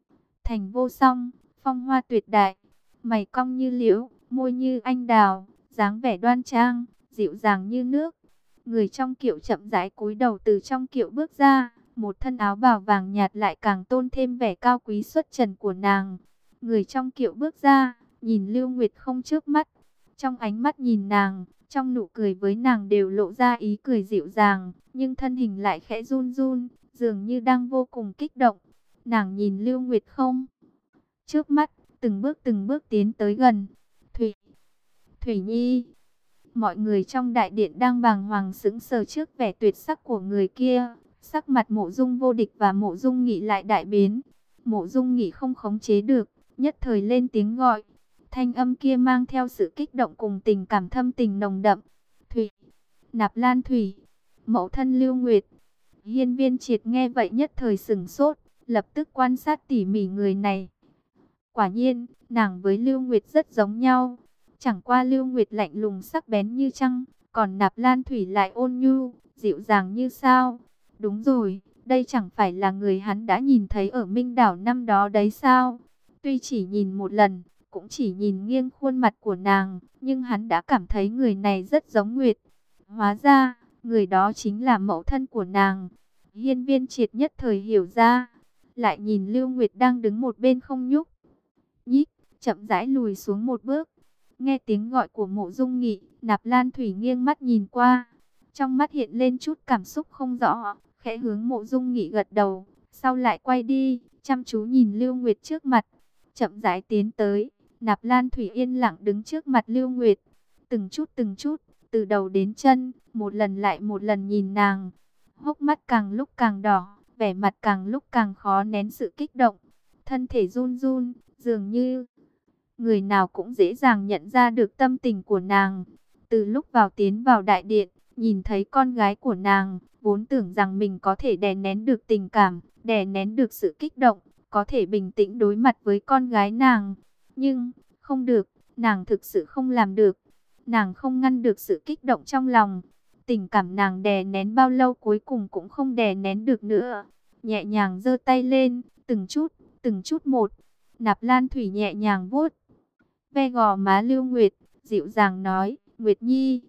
thành vô song, phong hoa tuyệt đại, mày cong như liễu, môi như anh đào, dáng vẻ đoan trang, dịu dàng như nước. Người trong kiệu chậm rãi cúi đầu từ trong kiệu bước ra, một thân áo bào vàng nhạt lại càng tôn thêm vẻ cao quý xuất trần của nàng. Người trong kiệu bước ra, nhìn Lưu Nguyệt không chớp mắt, trong ánh mắt nhìn nàng, trong nụ cười với nàng đều lộ ra ý cười dịu dàng, nhưng thân hình lại khẽ run run, dường như đang vô cùng kích động. Nàng nhìn Lưu Nguyệt không chớp mắt, từng bước tiến tới gần. Thủy, Thủy Nhi. Mọi người trong đại điện đang bàng hoàng sững sờ trước vẻ tuyệt sắc của người kia. Sắc mặt Mộ Dung Vô Địch và Mộ Dung Nghị lại đại biến. Mộ Dung Nghị không khống chế được, nhất thời lên tiếng gọi. Thanh âm kia mang theo sự kích động cùng tình cảm thâm tình nồng đậm. Thủy, Nạp Lan Thủy, mẫu thân Lưu Nguyệt. Hiên Viên Triệt nghe vậy nhất thời sửng sốt, lập tức quan sát tỉ mỉ người này. Quả nhiên, nàng với Lưu Nguyệt rất giống nhau. Chẳng qua Lưu Nguyệt lạnh lùng sắc bén như trăng, còn Nạp Lan Thủy lại ôn nhu, dịu dàng như sao. Đúng rồi, đây chẳng phải là người hắn đã nhìn thấy ở Minh Đảo năm đó đấy sao? Tuy chỉ nhìn một lần, cũng chỉ nhìn nghiêng khuôn mặt của nàng, nhưng hắn đã cảm thấy người này rất giống Nguyệt. Hóa ra, người đó chính là mẫu thân của nàng. Hiên Viên Triệt nhất thời hiểu ra, lại nhìn Lưu Nguyệt đang đứng một bên không nhúc nhích, chậm rãi lùi xuống một bước. Nghe tiếng gọi của Mộ Dung Nghị, Nạp Lan Thủy nghiêng mắt nhìn qua, trong mắt hiện lên chút cảm xúc không rõ, khẽ hướng Mộ Dung Nghị gật đầu, sau lại quay đi, chăm chú nhìn Lưu Nguyệt trước mặt, chậm rãi tiến tới. Nạp Lan Thủy yên lặng đứng trước mặt Lưu Nguyệt, từng chút, từ đầu đến chân, một lần lại một lần nhìn nàng, hốc mắt càng lúc càng đỏ, vẻ mặt càng lúc càng khó nén sự kích động, thân thể run run, dường như người nào cũng dễ dàng nhận ra được tâm tình của nàng. Từ lúc tiến vào đại điện, nhìn thấy con gái của nàng, vốn tưởng rằng mình có thể đè nén được tình cảm, đè nén được sự kích động, có thể bình tĩnh đối mặt với con gái nàng. Nhưng, không được, nàng thực sự không làm được. Nàng không ngăn được sự kích động trong lòng. Tình cảm nàng đè nén bao lâu cuối cùng cũng không đè nén được nữa. Nhẹ nhàng giơ tay lên, từng chút một. Nạp Lan Thủy nhẹ nhàng vuốt ve gò má Lưu Nguyệt, dịu dàng nói, Nguyệt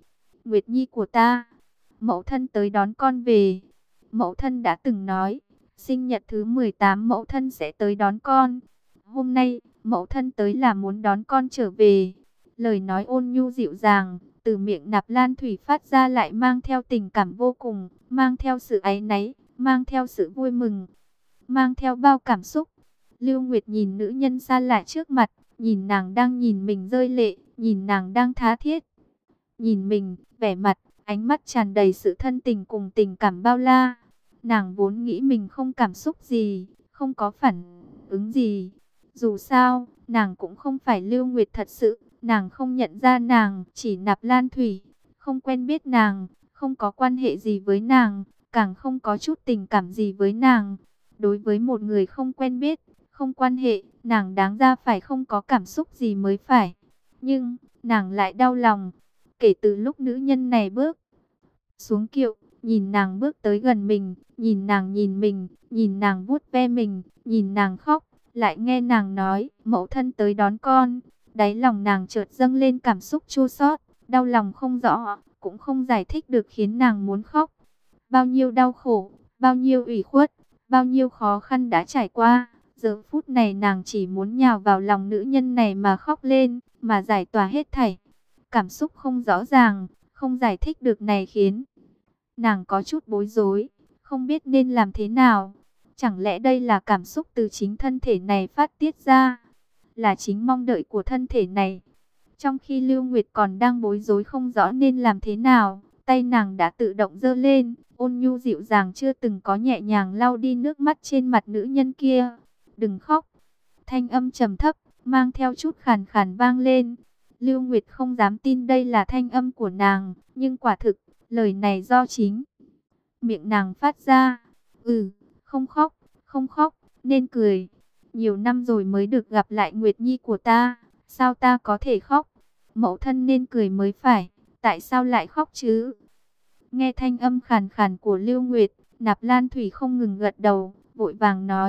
Nhi của ta, mẫu thân tới đón con về. Mẫu thân đã từng nói, sinh nhật thứ 18 mẫu thân sẽ tới đón con. Hôm nay, mẫu thân tới là muốn đón con trở về. Lời nói ôn nhu dịu dàng, từ miệng Nạp Lan Thủy phát ra lại mang theo tình cảm vô cùng, mang theo sự áy náy, mang theo sự vui mừng, mang theo bao cảm xúc. Lưu Nguyệt nhìn nữ nhân xa lạ trước mặt, nhìn nàng đang nhìn mình rơi lệ, nhìn nàng đang tha thiết nhìn mình, vẻ mặt, ánh mắt tràn đầy sự thân tình cùng tình cảm bao la. Nàng vốn nghĩ mình không cảm xúc gì, không có phản ứng gì. Dù sao, nàng cũng không phải Lưu Nguyệt thật sự, nàng không nhận ra nàng, chỉ Nạp Lan Thủy, không quen biết nàng, không có quan hệ gì với nàng, càng không có chút tình cảm gì với nàng. Đối với một người không quen biết, không quan hệ, nàng đáng ra phải không có cảm xúc gì mới phải. Nhưng, nàng lại đau lòng. Kể từ lúc nữ nhân này bước xuống kiệu, nhìn nàng bước tới gần mình, nhìn nàng nhìn mình, nhìn nàng vuốt ve mình, nhìn nàng khóc, lại nghe nàng nói, mẫu thân tới đón con. Đáy lòng nàng chợt dâng lên cảm xúc chua xót, đau lòng không rõ, cũng không giải thích được khiến nàng muốn khóc. Bao nhiêu đau khổ, bao nhiêu ủy khuất, bao nhiêu khó khăn đã trải qua. Giờ phút này nàng chỉ muốn nhào vào lòng nữ nhân này mà khóc lên, mà giải tỏa hết thảy. Cảm xúc không rõ ràng, không giải thích được này khiến nàng có chút bối rối, không biết nên làm thế nào. Chẳng lẽ đây là cảm xúc từ chính thân thể này phát tiết ra, là chính mong đợi của thân thể này. Trong khi Lưu Nguyệt còn đang bối rối không rõ nên làm thế nào, tay nàng đã tự động giơ lên, ôn nhu dịu dàng chưa từng có nhẹ nhàng lau đi nước mắt trên mặt nữ nhân kia. Đừng khóc. Thanh âm trầm thấp, mang theo chút khàn khàn vang lên. Lưu Nguyệt không dám tin đây là thanh âm của nàng, nhưng quả thực, lời này do chính miệng nàng phát ra. Không khóc, không khóc, nên cười. Nhiều năm rồi mới được gặp lại Nguyệt Nhi của ta, sao ta có thể khóc? Mẫu thân nên cười mới phải, tại sao lại khóc chứ? Nghe thanh âm khàn khàn của Lưu Nguyệt, Nạp Lan Thủy không ngừng gật đầu, vội vàng nói,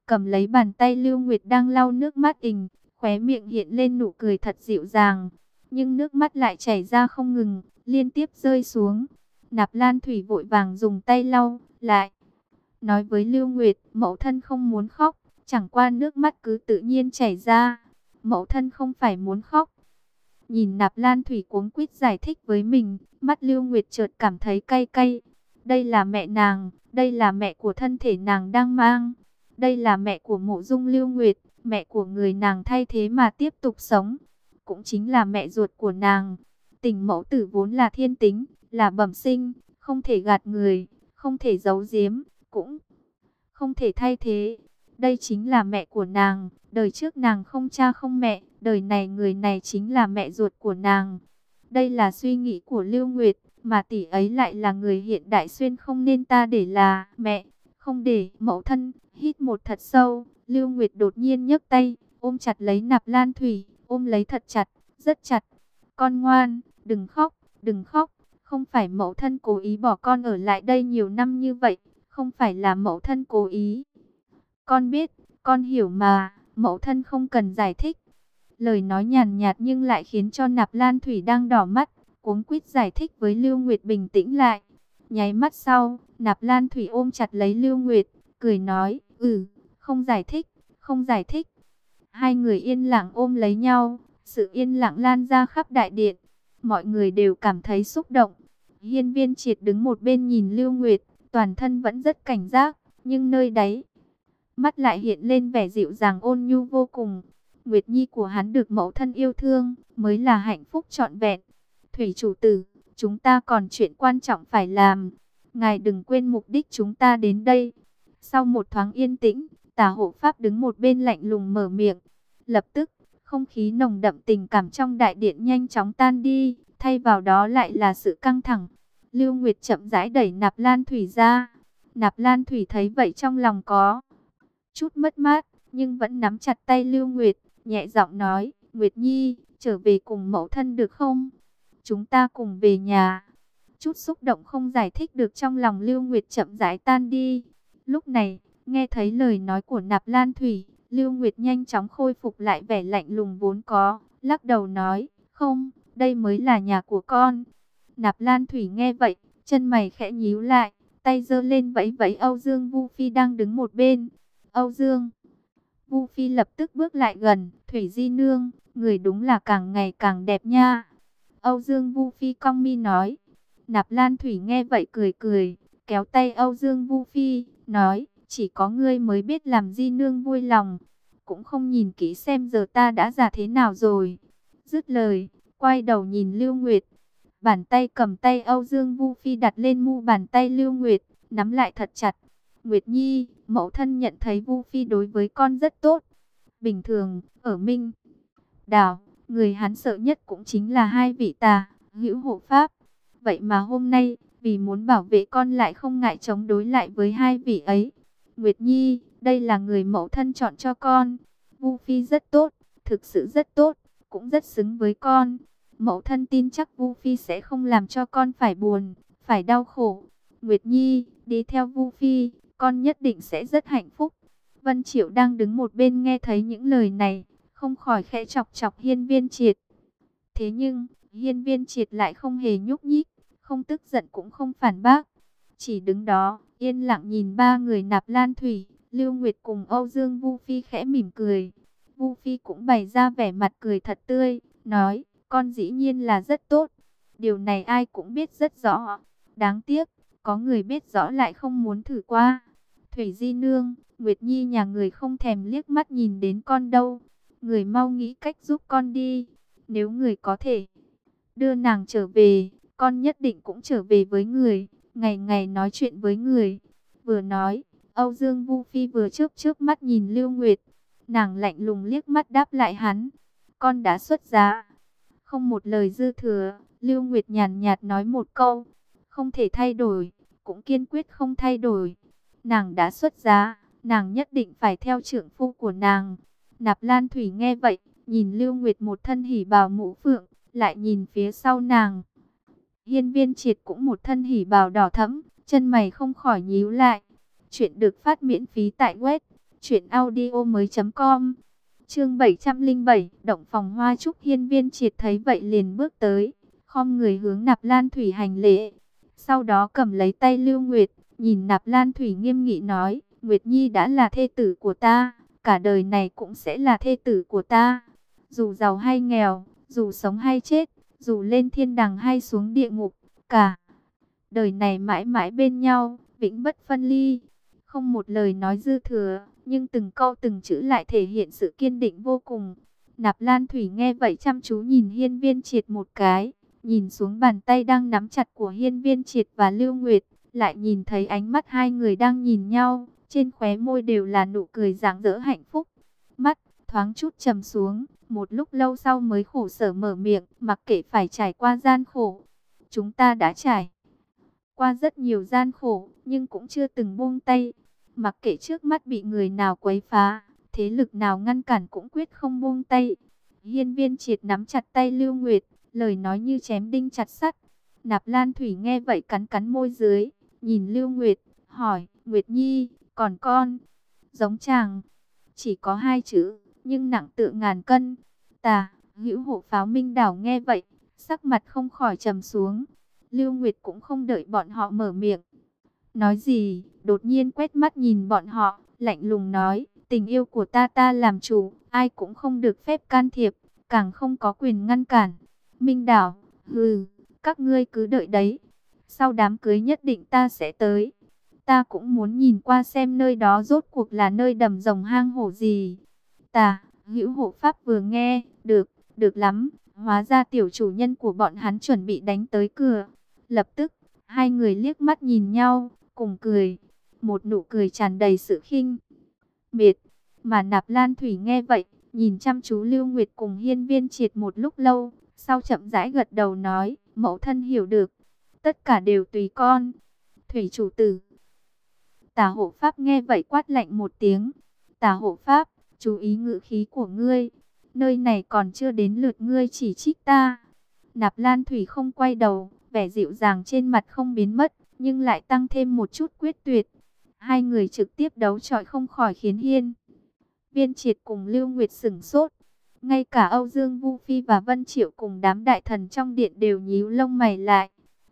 cầm lấy bàn tay Lưu Nguyệt đang lau nước mắt ình, khóe miệng hiện lên nụ cười thật dịu dàng. Nhưng nước mắt lại chảy ra không ngừng, liên tiếp rơi xuống. Nạp Lan Thủy vội vàng dùng tay lau lại, nói với Lưu Nguyệt, mẫu thân không muốn khóc, chẳng qua nước mắt cứ tự nhiên chảy ra. Mẫu thân không phải muốn khóc. Nhìn Nạp Lan Thủy cuống quýt giải thích với mình, mắt Lưu Nguyệt chợt cảm thấy cay cay. Đây là mẹ nàng, đây là mẹ của thân thể nàng đang mang. Đây là mẹ của Mộ Dung Lưu Nguyệt, mẹ của người nàng thay thế mà tiếp tục sống. Cũng chính là mẹ ruột của nàng. Tình mẫu tử vốn là thiên tính, là bẩm sinh, không thể gạt người, không thể giấu giếm, cũng không thể thay thế. Đây chính là mẹ của nàng, đời trước nàng không cha không mẹ, đời này người này chính là mẹ ruột của nàng. Đây là suy nghĩ của Lưu Nguyệt, mà tỷ ấy lại là người hiện đại xuyên không nên ta để là mẹ, không để mẫu thân. Hít một thật sâu, Lưu Nguyệt đột nhiên nhấc tay, ôm chặt lấy Nạp Lan Thủy, ôm lấy thật chặt, rất chặt. Con ngoan, đừng khóc, đừng khóc, không phải mẫu thân cố ý bỏ con ở lại đây nhiều năm như vậy, không phải là mẫu thân cố ý. Con biết, con hiểu mà, mẫu thân không cần giải thích. Lời nói nhàn nhạt nhưng lại khiến cho Nạp Lan Thủy đang đỏ mắt, cuống quýt giải thích với Lưu Nguyệt bình tĩnh lại. Nháy mắt sau, Nạp Lan Thủy ôm chặt lấy Lưu Nguyệt, cười nói, không giải thích, không giải thích. Hai người yên lặng ôm lấy nhau, sự yên lặng lan ra khắp đại điện. Mọi người đều cảm thấy xúc động. Hiên Viên Triệt đứng một bên nhìn Lưu Nguyệt, toàn thân vẫn rất cảnh giác, nhưng nơi đáy mắt lại hiện lên vẻ dịu dàng ôn nhu vô cùng. Nguyệt Nhi của hắn được mẫu thân yêu thương, mới là hạnh phúc trọn vẹn. Thủy chủ tử, chúng ta còn chuyện quan trọng phải làm. Ngài đừng quên mục đích chúng ta đến đây. Sau một thoáng yên tĩnh, Tả hộ pháp đứng một bên lạnh lùng mở miệng. Lập tức, không khí nồng đậm tình cảm trong đại điện nhanh chóng tan đi, thay vào đó lại là sự căng thẳng. Lưu Nguyệt chậm rãi đẩy Nạp Lan Thủy ra. Nạp Lan Thủy thấy vậy trong lòng có chút mất mát, nhưng vẫn nắm chặt tay Lưu Nguyệt, nhẹ giọng nói, Nguyệt Nhi, trở về cùng mẫu thân được không? Chúng ta cùng về nhà. Chút xúc động không giải thích được trong lòng Lưu Nguyệt chậm rãi tan đi. Lúc này, nghe thấy lời nói của Nạp Lan Thủy, Lưu Nguyệt nhanh chóng khôi phục lại vẻ lạnh lùng vốn có, lắc đầu nói, không, đây mới là nhà của con. Nạp Lan Thủy nghe vậy, chân mày khẽ nhíu lại, tay giơ lên vẫy vẫy Âu Dương Vu Phi đang đứng một bên. Âu Dương Vu Phi lập tức bước lại gần, Thủy Di Nương, người đúng là càng ngày càng đẹp nha. Âu Dương Vu Phi cong mi nói. Nạp Lan Thủy nghe vậy cười cười, kéo tay Âu Dương Vu Phi, nói, chỉ có ngươi mới biết làm Di Nương vui lòng. Cũng không nhìn kỹ xem giờ ta đã già thế nào rồi. Dứt lời, quay đầu nhìn Lưu Nguyệt. Bàn tay cầm tay Âu Dương Vu Phi đặt lên mu bàn tay Lưu Nguyệt, nắm lại thật chặt. Nguyệt Nhi, mẫu thân nhận thấy Vu Phi đối với con rất tốt. Bình thường, ở Minh Đảo, người hắn sợ nhất cũng chính là hai vị tà hữu hộ pháp. Vậy mà hôm nay, vì muốn bảo vệ con lại không ngại chống đối lại với hai vị ấy. Nguyệt Nhi, đây là người mẫu thân chọn cho con. Vu Phi rất tốt, thực sự rất tốt, cũng rất xứng với con. Mẫu thân tin chắc Vu Phi sẽ không làm cho con phải buồn, phải đau khổ. Nguyệt Nhi, đi theo Vu Phi, con nhất định sẽ rất hạnh phúc. Vân Triệu đang đứng một bên nghe thấy những lời này, không khỏi khẽ chọc chọc Hiên Viên Triệt. Thế nhưng, Hiên Viên Triệt lại không hề nhúc nhích, không tức giận cũng không phản bác. Chỉ đứng đó, yên lặng nhìn ba người Nạp Lan Thủy, Lưu Nguyệt cùng Âu Dương Vu Phi khẽ mỉm cười. Vu Phi cũng bày ra vẻ mặt cười thật tươi, nói, con dĩ nhiên là rất tốt. Điều này ai cũng biết rất rõ. Đáng tiếc, có người biết rõ lại không muốn thử qua. Thủy Di Nương, Nguyệt Nhi nhà người không thèm liếc mắt nhìn đến con đâu. Người mau nghĩ cách giúp con đi. Nếu người có thể đưa nàng trở về, con nhất định cũng trở về với người, ngày ngày nói chuyện với người. Vừa nói, Âu Dương Vu Phi vừa chớp chớp mắt nhìn Lưu Nguyệt. Nàng lạnh lùng liếc mắt đáp lại hắn. Con đã xuất giá. Không một lời dư thừa, Lưu Nguyệt nhàn nhạt nói một câu. Không thể thay đổi, cũng kiên quyết không thay đổi. Nàng đã xuất giá, nàng nhất định phải theo trượng phu của nàng. Nạp Lan Thủy nghe vậy, nhìn Lưu Nguyệt một thân hỉ bào mũ phượng, lại nhìn phía sau nàng. Hiên Viên Triệt cũng một thân hỉ bào đỏ thẫm, chân mày không khỏi nhíu lại. Chuyện được phát miễn phí tại web truyệnaudiomoi.com. Chương 707, động phòng hoa trúc. Hiên Viên Triệt thấy vậy liền bước tới, khom người hướng Nạp Lan Thủy hành lễ. Sau đó cầm lấy tay Lưu Nguyệt, nhìn Nạp Lan Thủy nghiêm nghị nói: "Nguyệt Nhi đã là thê tử của ta, cả đời này cũng sẽ là thê tử của ta. Dù giàu hay nghèo, dù sống hay chết, dù lên thiên đàng hay xuống địa ngục, cả đời này mãi mãi bên nhau, vĩnh bất phân ly." Không một lời nói dư thừa, nhưng từng câu từng chữ lại thể hiện sự kiên định vô cùng. Nạp Lan Thủy nghe vậy chăm chú nhìn Hiên Viên Triệt một cái, nhìn xuống bàn tay đang nắm chặt của Hiên Viên Triệt và Lưu Nguyệt, lại nhìn thấy ánh mắt hai người đang nhìn nhau, trên khóe môi đều là nụ cười rạng rỡ hạnh phúc. Mắt thoáng chút trầm xuống, một lúc lâu sau mới khổ sở mở miệng: "Mặc kệ phải trải qua gian khổ, chúng ta đã trải qua rất nhiều gian khổ, nhưng cũng chưa từng buông tay. Mặc kệ trước mắt bị người nào quấy phá, thế lực nào ngăn cản, cũng quyết không buông tay." Hiên Viên Triệt nắm chặt tay Lưu Nguyệt, lời nói như chém đinh chặt sắt. Nạp Lan Thủy nghe vậy cắn cắn môi dưới, nhìn Lưu Nguyệt, hỏi: "Nguyệt Nhi, còn con?" Giống chàng, chỉ có hai chữ, nhưng nặng tựa ngàn cân. Tà Hữu Hộ Pháo Minh Đảo nghe vậy, sắc mặt không khỏi trầm xuống. Lưu Nguyệt cũng không đợi bọn họ mở miệng nói gì, đột nhiên quét mắt nhìn bọn họ, lạnh lùng nói: "Tình yêu của ta làm chủ, ai cũng không được phép can thiệp, càng không có quyền ngăn cản." Minh Đảo: "Hừ, các ngươi cứ đợi đấy. Sau đám cưới nhất định ta sẽ tới. Ta cũng muốn nhìn qua xem nơi đó rốt cuộc là nơi đầm rồng hang hổ gì." Tà Hữu Hộ Pháp vừa nghe, được lắm, hóa ra tiểu chủ nhân của bọn hắn chuẩn bị đánh tới cửa. Lập tức, hai người liếc mắt nhìn nhau, cùng cười, một nụ cười tràn đầy sự khinh miệt. Mà Nạp Lan Thủy nghe vậy, nhìn chăm chú Lưu Nguyệt cùng Hiên Viên Triệt một lúc lâu, sau chậm rãi gật đầu nói: "Mẫu thân hiểu được, tất cả đều tùy con." Thủy chủ tử. Tả Hộ Pháp nghe vậy quát lạnh một tiếng: "Tả Hộ Pháp, chú ý ngữ khí của ngươi, nơi này còn chưa đến lượt ngươi chỉ trích ta." Nạp Lan Thủy không quay đầu, vẻ dịu dàng trên mặt không biến mất, nhưng lại tăng thêm một chút quyết tuyệt. Hai người trực tiếp đấu chọi không khỏi khiến Hiên Viên Triệt cùng Lưu Nguyệt sửng sốt. Ngay cả Âu Dương Vu Phi và Vân Triệu cùng đám đại thần trong điện đều nhíu lông mày lại.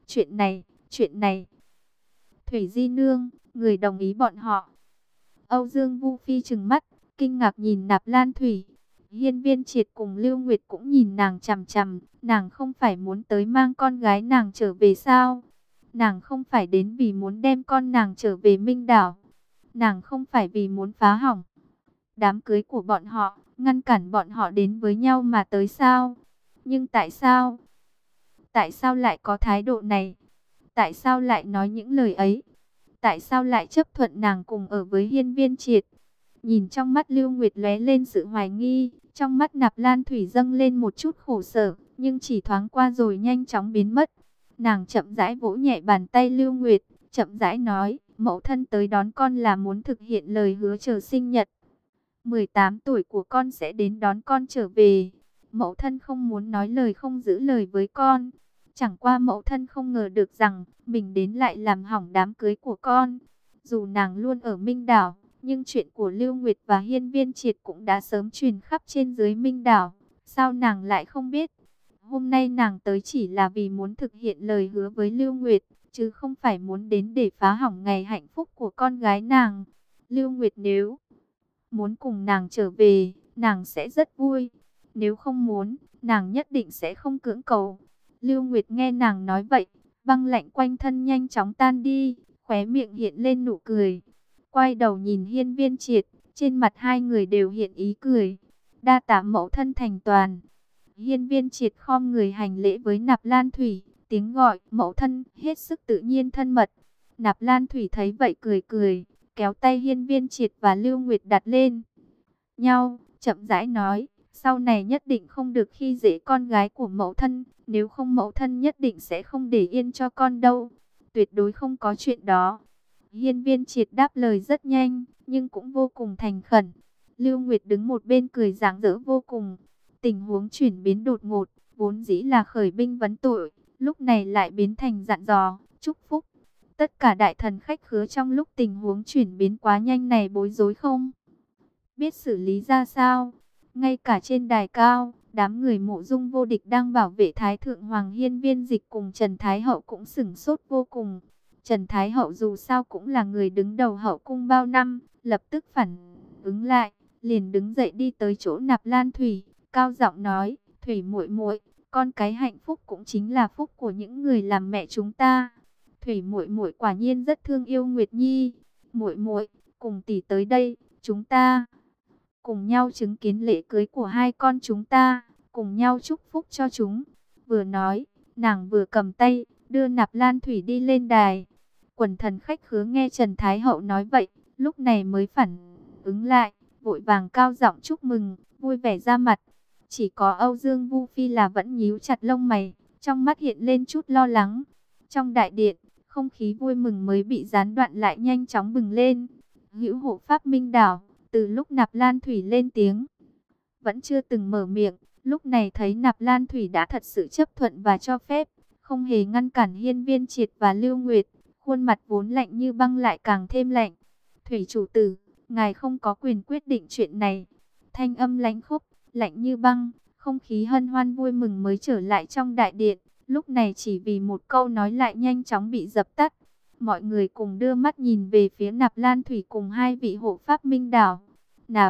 Chuyện này, Thủy Di Nương, người đồng ý bọn họ. Âu Dương Vu Phi trừng mắt, kinh ngạc nhìn Nạp Lan Thủy. Hiên Viên Triệt cùng Lưu Nguyệt cũng nhìn nàng chằm chằm, nàng không phải muốn tới mang con gái nàng trở về sao? Nàng không phải đến vì muốn đem con nàng trở về Minh Đảo. Nàng không phải vì muốn phá hỏng đám cưới của bọn họ, ngăn cản bọn họ đến với nhau mà tới sao? Nhưng tại sao? Tại sao lại có thái độ này? Tại sao lại nói những lời ấy? Tại sao lại chấp thuận nàng cùng ở với Hiên Viên Triệt? Nhìn trong mắt Lưu Nguyệt lóe lên sự hoài nghi, trong mắt Nạp Lan Thủy dâng lên một chút khổ sở, nhưng chỉ thoáng qua rồi nhanh chóng biến mất. Nàng chậm rãi vỗ nhẹ bàn tay Lưu Nguyệt, chậm rãi nói: "Mẫu thân tới đón con là muốn thực hiện lời hứa chờ sinh nhật. 18 tuổi của con sẽ đến đón con trở về. Mẫu thân không muốn nói lời không giữ lời với con. Chẳng qua mẫu thân không ngờ được rằng mình đến lại làm hỏng đám cưới của con." Dù nàng luôn ở Minh Đảo, nhưng chuyện của Lưu Nguyệt và Hiên Viên Triệt cũng đã sớm truyền khắp trên dưới Minh Đảo. Sao nàng lại không biết? Hôm nay nàng tới chỉ là vì muốn thực hiện lời hứa với Lưu Nguyệt, chứ không phải muốn đến để phá hỏng ngày hạnh phúc của con gái nàng. Lưu Nguyệt nếu muốn cùng nàng trở về, nàng sẽ rất vui. Nếu không muốn, nàng nhất định sẽ không cưỡng cầu. Lưu Nguyệt nghe nàng nói vậy, băng lạnh quanh thân nhanh chóng tan đi, khóe miệng hiện lên nụ cười. Quay đầu nhìn Hiên Viên Triệt, trên mặt hai người đều hiện ý cười. "Đa tạ mẫu thân thành toàn." Hiên Viên Triệt khom người hành lễ với Nạp Lan Thủy, tiếng gọi mẫu thân hết sức tự nhiên thân mật. Nạp Lan Thủy thấy vậy cười cười, kéo tay Hiên Viên Triệt và Lưu Nguyệt đặt lên nhau, chậm rãi nói: "Sau này nhất định không được khi dễ con gái của mẫu thân, nếu không mẫu thân nhất định sẽ không để yên cho con đâu. Tuyệt đối không có chuyện đó." Hiên Viên Triệt đáp lời rất nhanh, nhưng cũng vô cùng thành khẩn. Lưu Nguyệt đứng một bên cười rạng rỡ vô cùng. Tình huống chuyển biến đột ngột, vốn dĩ là khởi binh vấn tội, lúc này lại biến thành dặn dò, chúc phúc. Tất cả đại thần khách khứa trong lúc tình huống chuyển biến quá nhanh này bối rối không biết xử lý ra sao. Ngay cả trên đài cao, đám người Mộ Dung vô địch đang bảo vệ Thái Thượng Hoàng Hiên Viên Dịch cùng Trần Thái Hậu cũng sửng sốt vô cùng. Trần Thái Hậu dù sao cũng là người đứng đầu hậu cung bao năm, lập tức phản ứng lại, liền đứng dậy đi tới chỗ Nạp Lan Thủy, cao giọng nói: "Thủy muội muội, con cái hạnh phúc cũng chính là phúc của những người làm mẹ chúng ta. Thủy muội muội quả nhiên rất thương yêu Nguyệt Nhi. Muội muội, cùng tỷ tới đây, chúng ta cùng nhau chứng kiến lễ cưới của hai con chúng ta, cùng nhau chúc phúc cho chúng." Vừa nói, nàng vừa cầm tay đưa Nạp Lan Thủy đi lên đài. Quần thần khách khứa nghe Trần Thái Hậu nói vậy, lúc này mới phản ứng lại, vội vàng cao giọng chúc mừng, vui vẻ ra mặt. Chỉ có Âu Dương Vu Phi là vẫn nhíu chặt lông mày, trong mắt hiện lên chút lo lắng. Trong đại điện, không khí vui mừng mới bị gián đoạn lại nhanh chóng bừng lên. Hữu hộ pháp Minh Đảo, từ lúc Nạp Lan Thủy lên tiếng, vẫn chưa từng mở miệng, lúc này thấy Nạp Lan Thủy đã thật sự chấp thuận và cho phép, không hề ngăn cản Hiên Viên Triệt và Lưu Nguyệt, khuôn mặt vốn lạnh như băng lại càng thêm lạnh. "Thủy chủ tử, ngài không có quyền quyết định chuyện này." Thanh âm lãnh khốc, lạnh như băng, không khí hân hoan vui mừng mới trở lại trong đại điện, lúc này chỉ vì một câu nói lại nhanh chóng bị dập tắt. Mọi người cùng đưa mắt nhìn về phía Nạp Lan Thủy cùng hai vị hộ pháp Minh Đảo. Nạp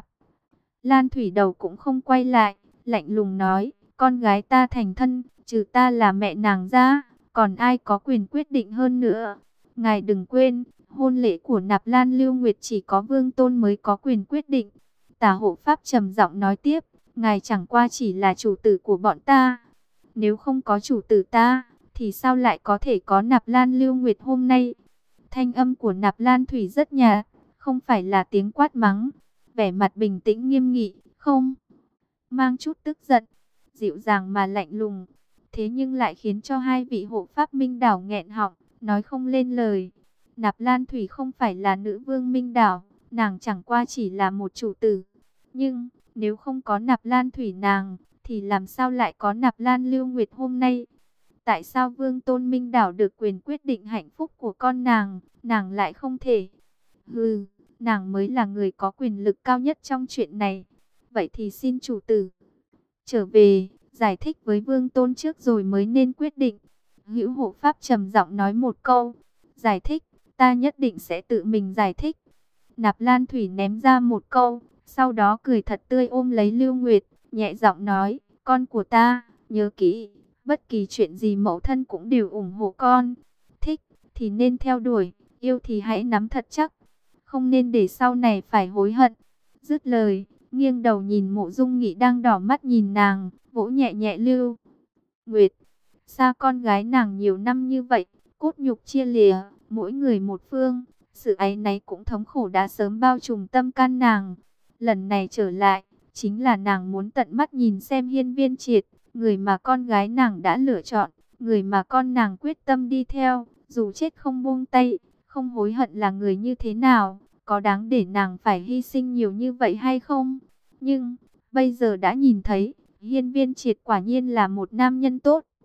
Lan Thủy đầu cũng không quay lại, lạnh lùng nói: "Con gái ta thành thân, trừ ta là mẹ nàng ra, còn ai có quyền quyết định hơn nữa. Ngài đừng quên, hôn lễ của Nạp Lan Lưu Nguyệt chỉ có Vương Tôn mới có quyền quyết định." Tả hộ pháp trầm giọng nói tiếp: "Ngài chẳng qua chỉ là chủ tử của bọn ta. Nếu không có chủ tử ta, thì sao lại có thể có Nạp Lan Lưu Nguyệt hôm nay?" Thanh âm của Nạp Lan Thủy rất nhạt, không phải là tiếng quát mắng, vẻ mặt bình tĩnh nghiêm nghị, không mang chút tức giận, dịu dàng mà lạnh lùng. Thế nhưng lại khiến cho hai vị hộ pháp Minh Đảo nghẹn họng, nói không lên lời. Nạp Lan Thủy không phải là nữ vương Minh Đảo, nàng chẳng qua chỉ là một chủ tử. Nhưng nếu không có Nạp Lan Thủy nàng, thì làm sao lại có Nạp Lan Lưu Nguyệt hôm nay? Tại sao Vương Tôn Minh Đảo được quyền quyết định hạnh phúc của con nàng lại không thể? Hừ, nàng mới là người có quyền lực cao nhất trong chuyện này. Vậy thì xin chủ tử trở về, giải thích với Vương Tôn trước rồi mới nên quyết định. Hữu hộ pháp trầm giọng nói một câu: "Giải thích, ta nhất định sẽ tự mình giải thích." Nạp Lan Thủy ném ra một câu, sau đó cười thật tươi ôm lấy Lưu Nguyệt, nhẹ giọng nói: "Con của ta, nhớ kỹ, bất kỳ chuyện gì mẫu thân cũng đều ủng hộ con. Thích thì nên theo đuổi, yêu thì hãy nắm thật chắc, không nên để sau này phải hối hận." Dứt lời, nghiêng đầu nhìn Mộ Dung Nghị đang đỏ mắt nhìn nàng, vỗ nhẹ nhẹ Lưu Nguyệt. Xa con gái nàng nhiều năm như vậy, cốt nhục chia lìa, mỗi người một phương, sự áy náy cũng thống khổ đã sớm bao trùm tâm can nàng. Lần này trở lại, chính là nàng muốn tận mắt nhìn xem Hiên Viên Triệt, người mà con gái nàng đã lựa chọn, người mà con nàng quyết tâm đi theo, dù chết không buông tay, không hối hận là người như thế nào, có đáng để nàng phải hy sinh nhiều như vậy hay không? Nhưng bây giờ đã nhìn thấy, Hiên Viên Triệt quả nhiên là một nam nhân tốt.